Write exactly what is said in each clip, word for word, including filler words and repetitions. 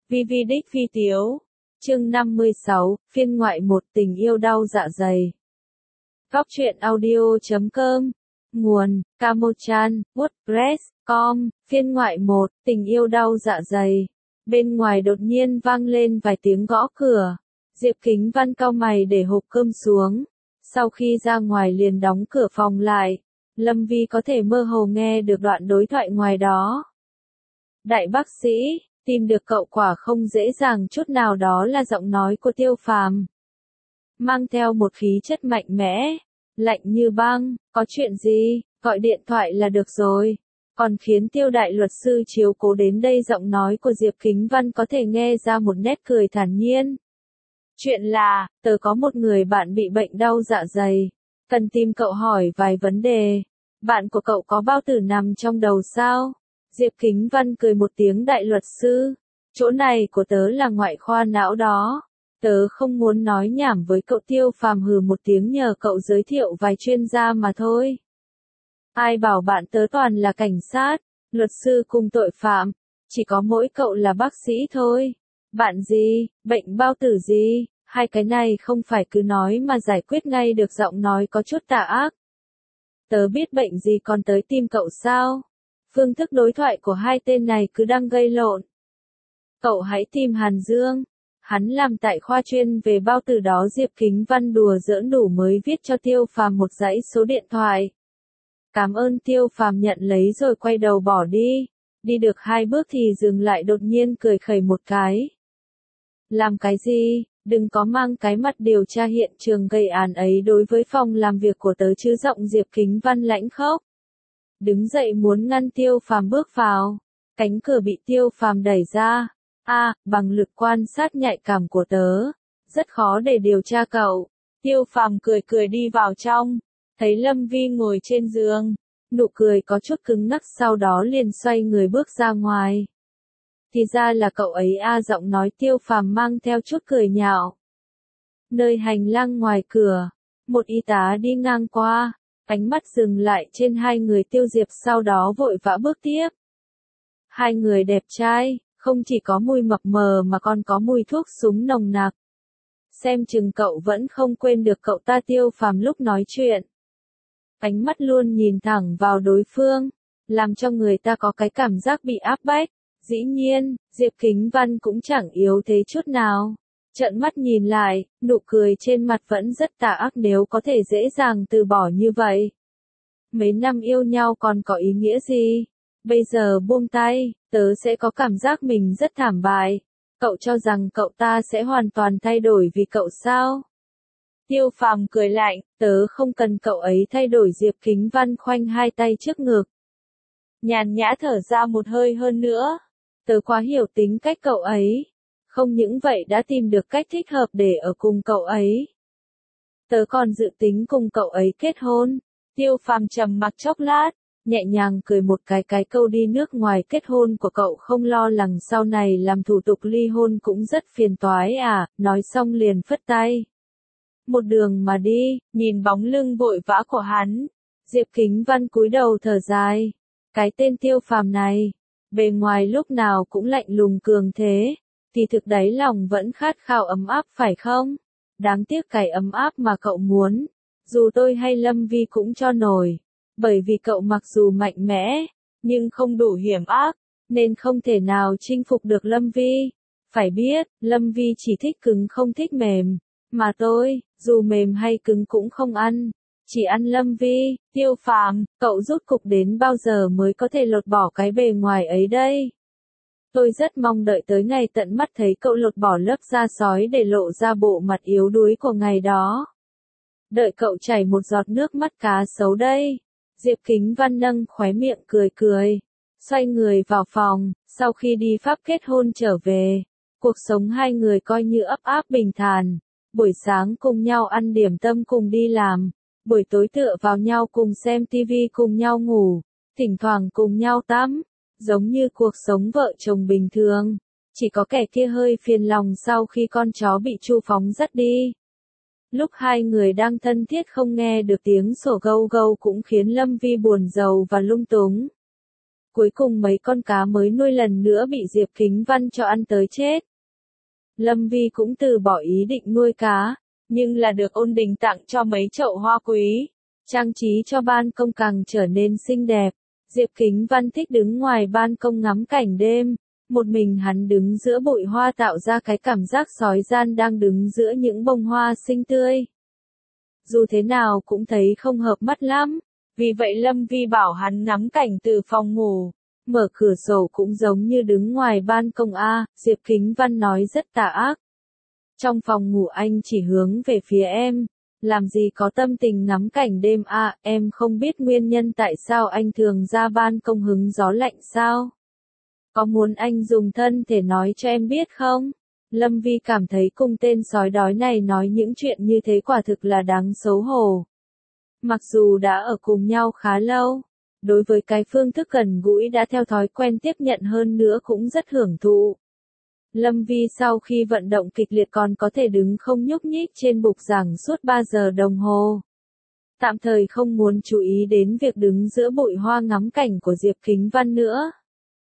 Vi Vi đích phi tiếu. Chương năm mươi sáu, phiên ngoại một, tình yêu đau dạ dày. Góc truyện audio chấm com. Nguồn, Camochan, WordPress, com, phiên ngoại một, tình yêu đau dạ dày. Bên ngoài đột nhiên vang lên vài tiếng gõ cửa. Diệp Kính Văn cau mày để hộp cơm xuống. Sau khi ra ngoài liền đóng cửa phòng lại. Lâm Vi có thể mơ hồ nghe được đoạn đối thoại ngoài đó. Đại bác sĩ, tìm được cậu quả không dễ dàng chút nào, đó là giọng nói của Tiêu Phàm. Mang theo một khí chất mạnh mẽ, lạnh như băng, có chuyện gì, gọi điện thoại là được rồi. Còn khiến Tiêu đại luật sư chiếu cố đến đây, giọng nói của Diệp Kính Văn có thể nghe ra một nét cười thản nhiên. Chuyện là, tớ có một người bạn bị bệnh đau dạ dày, cần tìm cậu hỏi vài vấn đề. Bạn của cậu có bao tử nằm trong đầu sao? Diệp Kính Văn cười một tiếng, đại luật sư, chỗ này của tớ là ngoại khoa não đó. Tớ không muốn nói nhảm với cậu. Tiêu Phàm hừ một tiếng, nhờ cậu giới thiệu vài chuyên gia mà thôi. Ai bảo bạn tớ toàn là cảnh sát, luật sư cùng tội phạm, chỉ có mỗi cậu là bác sĩ thôi. Bạn gì, bệnh bao tử gì, hai cái này không phải cứ nói mà giải quyết ngay được, giọng nói có chút tà ác. Tớ biết bệnh gì còn tới tìm cậu sao? Phương thức đối thoại của hai tên này cứ đang gây lộn. Cậu hãy tìm Hàn Dương. Hắn làm tại khoa chuyên về bao tử đó. Diệp Kính Văn đùa giỡn đủ mới viết cho Tiêu Phàm một dãy số điện thoại. Cảm ơn. Tiêu Phàm nhận lấy rồi quay đầu bỏ đi. Đi được hai bước thì dừng lại, đột nhiên cười khẩy một cái. Làm cái gì? Đừng có mang cái mặt điều tra hiện trường gây án ấy đối với phòng làm việc của tớ chứ, giọng Diệp Kính Văn lãnh khốc. Đứng dậy muốn ngăn Tiêu Phàm bước vào. Cánh cửa bị Tiêu Phàm đẩy ra. A, à, bằng lực quan sát nhạy cảm của tớ, rất khó để điều tra cậu. Tiêu Phàm cười cười đi vào trong, thấy Lâm Vi ngồi trên giường, nụ cười có chút cứng ngắc, sau đó liền xoay người bước ra ngoài. Thì ra là cậu ấy a, à, giọng nói Tiêu Phàm mang theo chút cười nhạo. Nơi hành lang ngoài cửa, một y tá đi ngang qua, ánh mắt dừng lại trên hai người Tiêu Diệp, sau đó vội vã bước tiếp. Hai người đẹp trai, không chỉ có mùi mập mờ mà còn có mùi thuốc súng nồng nặc. Xem chừng cậu vẫn không quên được cậu ta. Tiêu Phàm lúc nói chuyện, ánh mắt luôn nhìn thẳng vào đối phương, làm cho người ta có cái cảm giác bị áp bách. Dĩ nhiên, Diệp Kính Văn cũng chẳng yếu thế chút nào. Trợn mắt nhìn lại, nụ cười trên mặt vẫn rất tà ác. Nếu có thể dễ dàng từ bỏ như vậy, mấy năm yêu nhau còn có ý nghĩa gì? Bây giờ buông tay, tớ sẽ có cảm giác mình rất thảm bại. Cậu cho rằng cậu ta sẽ hoàn toàn thay đổi vì cậu sao? Tiêu Phàm cười lạnh, tớ không cần cậu ấy thay đổi. Diệp Kính Văn khoanh hai tay trước ngực, nhàn nhã thở ra một hơi. Hơn nữa, tớ quá hiểu tính cách cậu ấy. Không những vậy, đã tìm được cách thích hợp để ở cùng cậu ấy. Tớ còn dự tính cùng cậu ấy kết hôn. Tiêu Phàm trầm mặc chốc lát, nhẹ nhàng cười một cái. Cái câu đi nước ngoài kết hôn của cậu không lo lắng sau này làm thủ tục ly hôn cũng rất phiền toái à? Nói xong liền phất tay. Một đường mà đi. Nhìn bóng lưng vội vã của hắn, Diệp Kính Văn cúi đầu thở dài. Cái tên Tiêu Phàm này, bề ngoài lúc nào cũng lạnh lùng cường thế, thì thực đáy lòng vẫn khát khao ấm áp phải không? Đáng tiếc cái ấm áp mà cậu muốn, dù tôi hay Lâm Vi cũng cho nổi. Bởi vì cậu mặc dù mạnh mẽ, nhưng không đủ hiểm ác, nên không thể nào chinh phục được Lâm Vi. Phải biết, Lâm Vi chỉ thích cứng không thích mềm. Mà tôi, dù mềm hay cứng cũng không ăn, chỉ ăn Lâm Vi. Tiêu Phàm, cậu rốt cục đến bao giờ mới có thể lột bỏ cái bề ngoài ấy đây? Tôi rất mong đợi tới ngày tận mắt thấy cậu lột bỏ lớp da sói để lộ ra bộ mặt yếu đuối của ngày đó. Đợi cậu chảy một giọt nước mắt cá sấu đây. Diệp Kính Văn nâng khóe miệng cười cười, xoay người vào phòng. Sau khi đi Pháp kết hôn trở về, cuộc sống hai người coi như ấp áp bình thản. Buổi sáng cùng nhau ăn điểm tâm, cùng đi làm. Buổi tối tựa vào nhau cùng xem tivi, cùng nhau ngủ. Thỉnh thoảng cùng nhau tắm. Giống như cuộc sống vợ chồng bình thường. Chỉ có kẻ kia hơi phiền lòng sau khi con chó bị Chu Phóng dắt đi. Lúc hai người đang thân thiết không nghe được tiếng sổ gâu gâu cũng khiến Lâm Vi buồn rầu và lung túng. Cuối cùng mấy con cá mới nuôi lần nữa bị Diệp Kính Văn cho ăn tới chết. Lâm Vi cũng từ bỏ ý định nuôi cá, nhưng là được Ôn Đình tặng cho mấy chậu hoa quý, trang trí cho ban công càng trở nên xinh đẹp. Diệp Kính Văn thích đứng ngoài ban công ngắm cảnh đêm, một mình hắn đứng giữa bụi hoa tạo ra cái cảm giác sói gian đang đứng giữa những bông hoa xinh tươi. Dù thế nào cũng thấy không hợp mắt lắm, vì vậy Lâm Vi bảo hắn ngắm cảnh từ phòng ngủ, mở cửa sổ cũng giống như đứng ngoài ban công a. Diệp Kính Văn nói rất tà ác. Trong phòng ngủ anh chỉ hướng về phía em, làm gì có tâm tình ngắm cảnh đêm a, em không biết nguyên nhân tại sao anh thường ra ban công hứng gió lạnh sao? Có muốn anh dùng thân thể nói cho em biết không? Lâm Vi cảm thấy cùng tên sói đói này nói những chuyện như thế quả thực là đáng xấu hổ. Mặc dù đã ở cùng nhau khá lâu, đối với cái phương thức gần gũi đã theo thói quen tiếp nhận hơn nữa cũng rất hưởng thụ. Lâm Vi sau khi vận động kịch liệt còn có thể đứng không nhúc nhích trên bục giảng suốt ba giờ đồng hồ. Tạm thời không muốn chú ý đến việc đứng giữa bụi hoa ngắm cảnh của Diệp Kính Văn nữa.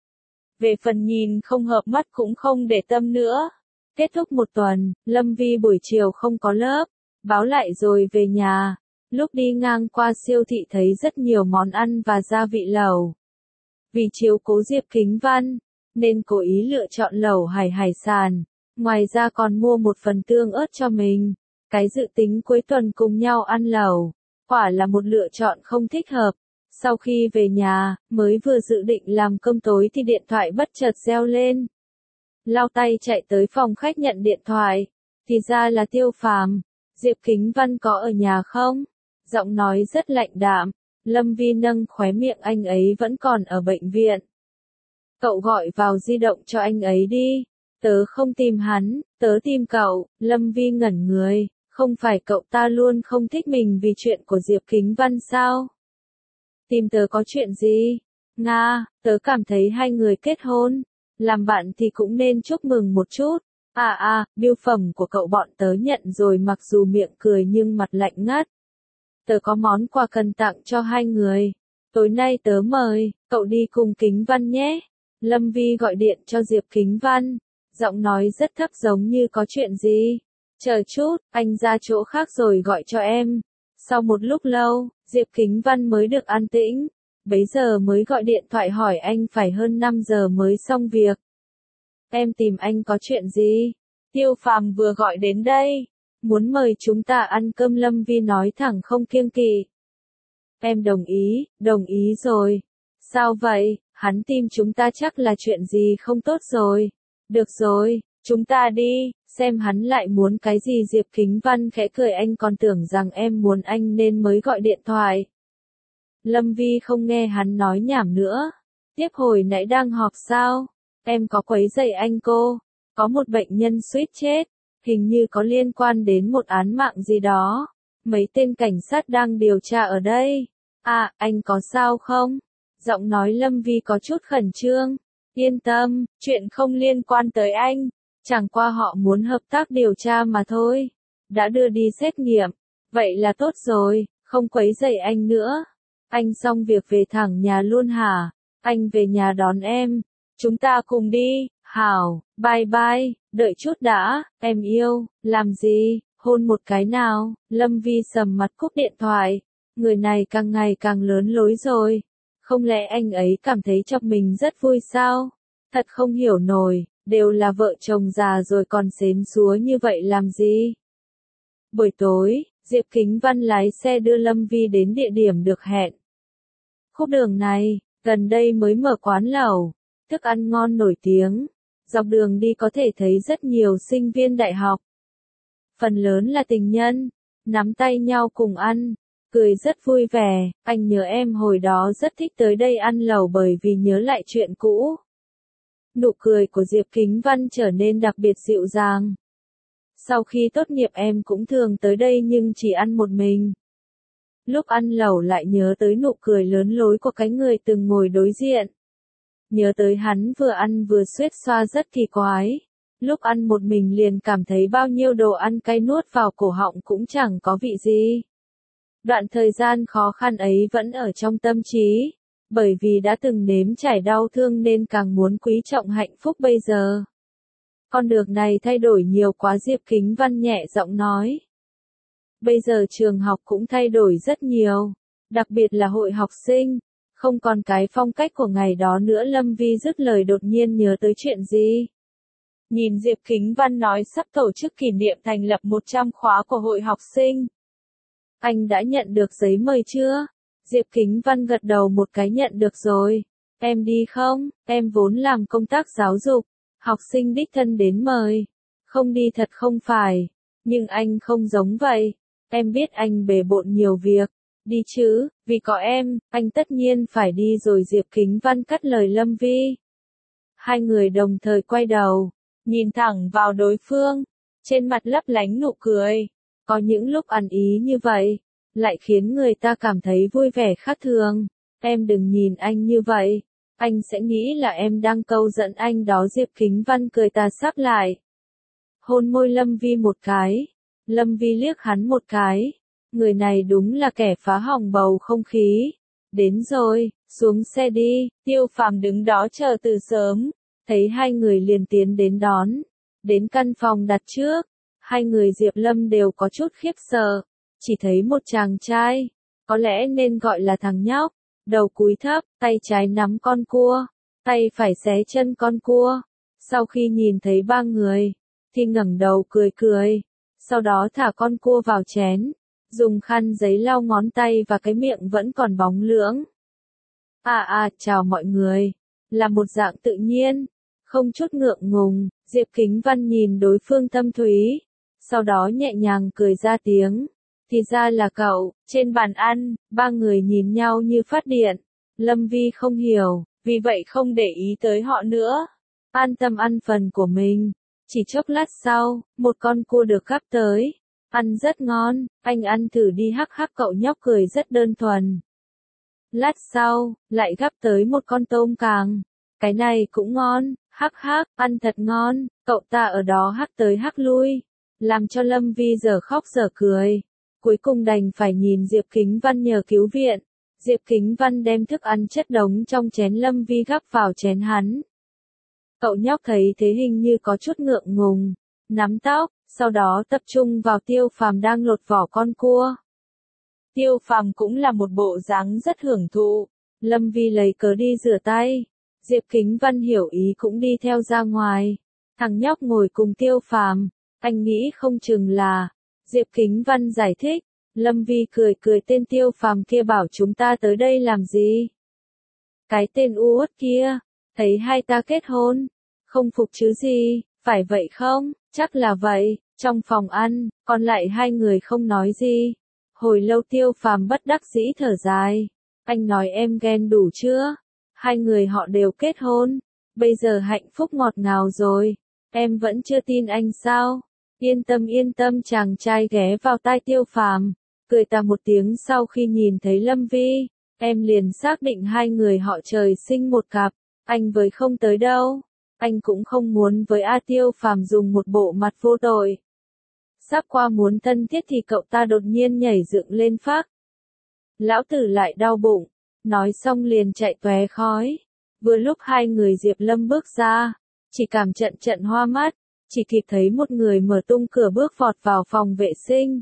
Về phần nhìn không hợp mắt cũng không để tâm nữa. Kết thúc một tuần, Lâm Vi buổi chiều không có lớp, báo lại rồi về nhà. Lúc đi ngang qua siêu thị thấy rất nhiều món ăn và gia vị lẩu. Vì chiếu cố Diệp Kính Văn, nên cố ý lựa chọn lẩu hải hải sản. Ngoài ra còn mua một phần tương ớt cho mình. Cái dự tính cuối tuần cùng nhau ăn lẩu, quả là một lựa chọn không thích hợp. Sau khi về nhà, mới vừa dự định làm cơm tối thì điện thoại bất chợt reo lên. Lau tay chạy tới phòng khách nhận điện thoại, thì ra là Tiêu Phàm. Diệp Kính Văn có ở nhà không? Giọng nói rất lạnh đạm. Lâm Vi nâng khóe miệng, anh ấy vẫn còn ở bệnh viện. Cậu gọi vào di động cho anh ấy đi. Tớ không tìm hắn, tớ tìm cậu. Lâm Vi ngẩn người, không phải cậu ta luôn không thích mình vì chuyện của Diệp Kính Văn sao? Tìm tớ có chuyện gì? Nga, tớ cảm thấy hai người kết hôn, làm bạn thì cũng nên chúc mừng một chút. À à, bưu phẩm của cậu bọn tớ nhận rồi, mặc dù miệng cười nhưng mặt lạnh ngắt. Tớ có món quà cần tặng cho hai người. Tối nay tớ mời, cậu đi cùng Kính Văn nhé. Lâm Vi gọi điện cho Diệp Kính Văn, giọng nói rất thấp giống như có chuyện gì. Chờ chút, anh ra chỗ khác rồi gọi cho em. Sau một lúc lâu, Diệp Kính Văn mới được an tĩnh. Bấy giờ mới gọi điện thoại hỏi anh phải hơn năm giờ mới xong việc. Em tìm anh có chuyện gì? Tiêu Phàm vừa gọi đến đây. Muốn mời chúng ta ăn cơm, Lâm Vi nói thẳng không kiêng kỵ. Em đồng ý, đồng ý rồi. Sao vậy, hắn tìm chúng ta chắc là chuyện gì không tốt rồi. Được rồi, chúng ta đi, xem hắn lại muốn cái gì. Diệp Kính Văn khẽ cười, anh còn tưởng rằng em muốn anh nên mới gọi điện thoại. Lâm Vi không nghe hắn nói nhảm nữa. Tiếp hồi nãy đang họp sao? Em có quấy rầy anh cô? Có một bệnh nhân suýt chết, hình như có liên quan đến một án mạng gì đó. Mấy tên cảnh sát đang điều tra ở đây. À, anh có sao không? Giọng nói Lâm Vi có chút khẩn trương. Yên tâm, chuyện không liên quan tới anh. Chẳng qua họ muốn hợp tác điều tra mà thôi. Đã đưa đi xét nghiệm. Vậy là tốt rồi, không quấy rầy anh nữa. Anh xong việc về thẳng nhà luôn hả? Anh về nhà đón em. Chúng ta cùng đi. Hảo, bye bye, đợi chút đã, em yêu, làm gì, hôn một cái nào. Lâm Vi sầm mặt cúp điện thoại. Người này càng ngày càng lớn lối rồi. Không lẽ anh ấy cảm thấy chọc mình rất vui sao? Thật không hiểu nổi, đều là vợ chồng già rồi còn xến xúa như vậy làm gì? Buổi tối, Diệp Kính Văn lái xe đưa Lâm Vi đến địa điểm được hẹn. Khúc đường này, gần đây mới mở quán lẩu, thức ăn ngon nổi tiếng. Dọc đường đi có thể thấy rất nhiều sinh viên đại học. Phần lớn là tình nhân, nắm tay nhau cùng ăn, cười rất vui vẻ. Anh nhớ em hồi đó rất thích tới đây ăn lẩu bởi vì nhớ lại chuyện cũ. Nụ cười của Diệp Kính Văn trở nên đặc biệt dịu dàng. Sau khi tốt nghiệp em cũng thường tới đây nhưng chỉ ăn một mình. Lúc ăn lẩu lại nhớ tới nụ cười lớn lối của cái người từng ngồi đối diện. Nhớ tới hắn vừa ăn vừa xuết xoa rất kỳ quái. Lúc ăn một mình liền cảm thấy bao nhiêu đồ ăn cay nuốt vào cổ họng cũng chẳng có vị gì. Đoạn thời gian khó khăn ấy vẫn ở trong tâm trí. Bởi vì đã từng nếm trải đau thương nên càng muốn quý trọng hạnh phúc bây giờ. Con đường này thay đổi nhiều quá, Diệp Kính Văn nhẹ giọng nói. Bây giờ trường học cũng thay đổi rất nhiều, đặc biệt là hội học sinh, không còn cái phong cách của ngày đó nữa. Lâm Vi dứt lời đột nhiên nhớ tới chuyện gì. Nhìn Diệp Kính Văn nói sắp tổ chức kỷ niệm thành lập một trăm khóa của hội học sinh. Anh đã nhận được giấy mời chưa? Diệp Kính Văn gật đầu một cái, nhận được rồi. Em đi không? Em vốn làm công tác giáo dục, học sinh đích thân đến mời. Không đi thật không phải, nhưng anh không giống vậy. Em biết anh bề bộn nhiều việc. Đi chứ, vì có em, anh tất nhiên phải đi rồi. Diệp Kính Văn cắt lời Lâm Vi. Hai người đồng thời quay đầu, nhìn thẳng vào đối phương, trên mặt lấp lánh nụ cười. Có những lúc ăn ý như vậy, lại khiến người ta cảm thấy vui vẻ khác thường. Em đừng nhìn anh như vậy, anh sẽ nghĩ là em đang câu dẫn anh đó. Diệp Kính Văn cười tà sáp lại, hôn môi Lâm Vi một cái. Lâm Vi liếc hắn một cái, người này đúng là kẻ phá hỏng bầu không khí. Đến rồi, xuống xe đi. Tiêu Phàm đứng đó chờ từ sớm, thấy hai người liền tiến đến đón. Đến căn phòng đặt trước, hai người Diệp Lâm đều có chút khiếp sợ, chỉ thấy một chàng trai, có lẽ nên gọi là thằng nhóc, đầu cúi thấp, tay trái nắm con cua, tay phải xé chân con cua. Sau khi nhìn thấy ba người, thì ngẩng đầu cười cười, sau đó thả con cua vào chén, dùng khăn giấy lau ngón tay và cái miệng vẫn còn bóng lưỡng. À à, chào mọi người, là một dạng tự nhiên, không chút ngượng ngùng. Diệp Kính Văn nhìn đối phương thâm thúy, sau đó nhẹ nhàng cười ra tiếng. Thì ra là cậu. Trên bàn ăn, ba người nhìn nhau như phát điện. Lâm Vi không hiểu, vì vậy không để ý tới họ nữa, an tâm ăn phần của mình. Chỉ chốc lát sau, một con cua được gắp tới. Ăn rất ngon, anh ăn thử đi. Hắc hắc, cậu nhóc cười rất đơn thuần. Lát sau, lại gắp tới một con tôm càng. Cái này cũng ngon, hắc hắc, ăn thật ngon. Cậu ta ở đó hắc tới hắc lui, làm cho Lâm Vi giờ khóc giờ cười. Cuối cùng đành phải nhìn Diệp Kính Văn nhờ cứu viện. Diệp Kính Văn đem thức ăn chất đống trong chén Lâm Vi gắp vào chén hắn. Cậu nhóc thấy thế hình như có chút ngượng ngùng, nắm tóc, sau đó tập trung vào Tiêu Phàm đang lột vỏ con cua. Tiêu Phàm cũng là một bộ dáng rất hưởng thụ. Lâm Vi lấy cớ đi rửa tay. Diệp Kính Văn hiểu ý cũng đi theo ra ngoài. Thằng nhóc ngồi cùng Tiêu Phàm, anh nghĩ không chừng là... Diệp Kính Văn giải thích. Lâm Vi cười cười, tên Tiêu Phàm kia bảo chúng ta tới đây làm gì? Cái tên u uất kia, thấy hai ta kết hôn, không phục chứ gì, phải vậy không? Chắc là vậy. Trong phòng ăn, còn lại hai người không nói gì. Hồi lâu Tiêu Phàm bất đắc dĩ thở dài. Anh nói em ghen đủ chưa? Hai người họ đều kết hôn, bây giờ hạnh phúc ngọt ngào rồi. Em vẫn chưa tin anh sao? Yên tâm yên tâm, chàng trai ghé vào tai Tiêu Phàm, cười ta một tiếng. Sau khi nhìn thấy Lâm Vi, em liền xác định hai người họ trời sinh một cặp. Anh với không tới đâu, anh cũng không muốn với. A Tiêu Phàm dùng một bộ mặt vô tội. Sắp qua muốn thân thiết thì cậu ta đột nhiên nhảy dựng lên phác. Lão tử lại đau bụng, nói xong liền chạy tóe khói. Vừa lúc hai người Diệp Lâm bước ra, chỉ cảm trận trận hoa mắt, chỉ kịp thấy một người mở tung cửa bước vọt vào phòng vệ sinh.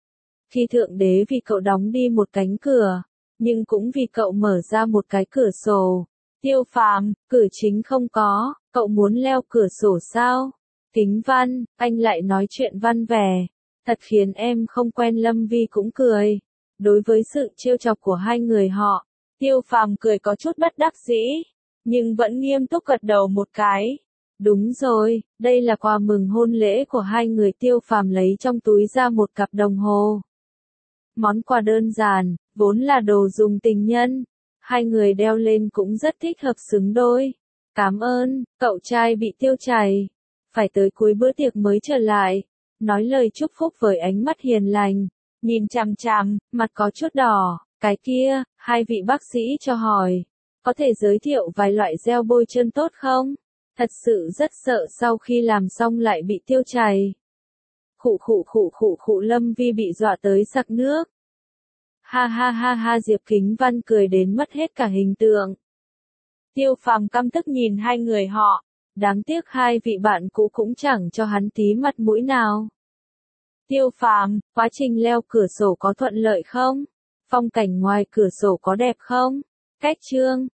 Khi thượng đế vì cậu đóng đi một cánh cửa, nhưng cũng vì cậu mở ra một cái cửa sổ. Tiêu Phàm, cửa chính không có, cậu muốn leo cửa sổ sao? Kính Văn, anh lại nói chuyện văn vẻ, thật khiến em không quen. Lâm Vi cũng cười. Đối với sự trêu chọc của hai người họ, Tiêu Phàm cười có chút bất đắc dĩ, nhưng vẫn nghiêm túc gật đầu một cái. Đúng rồi, đây là quà mừng hôn lễ của hai người. Tiêu Phàm lấy trong túi ra một cặp đồng hồ. Món quà đơn giản, vốn là đồ dùng tình nhân. Hai người đeo lên cũng rất thích hợp, xứng đôi. Cảm ơn, cậu trai bị tiêu chảy. Phải tới cuối bữa tiệc mới trở lại. Nói lời chúc phúc với ánh mắt hiền lành. Nhìn chằm chằm, mặt có chút đỏ. Cái kia, hai vị bác sĩ cho hỏi. Có thể giới thiệu vài loại gel bôi trơn tốt không? Thật sự rất sợ sau khi làm xong lại bị tiêu chảy. Khụ khụ khụ khụ khụ, Lâm Vi bị dọa tới sặc nước. Ha ha ha ha Diệp Kính Văn cười đến mất hết cả hình tượng. Tiêu Phàm căm tức nhìn hai người họ, đáng tiếc hai vị bạn cũ cũng chẳng cho hắn tí mặt mũi nào. Tiêu Phàm, quá trình leo cửa sổ có thuận lợi không? Phong cảnh ngoài cửa sổ có đẹp không? Cách Trương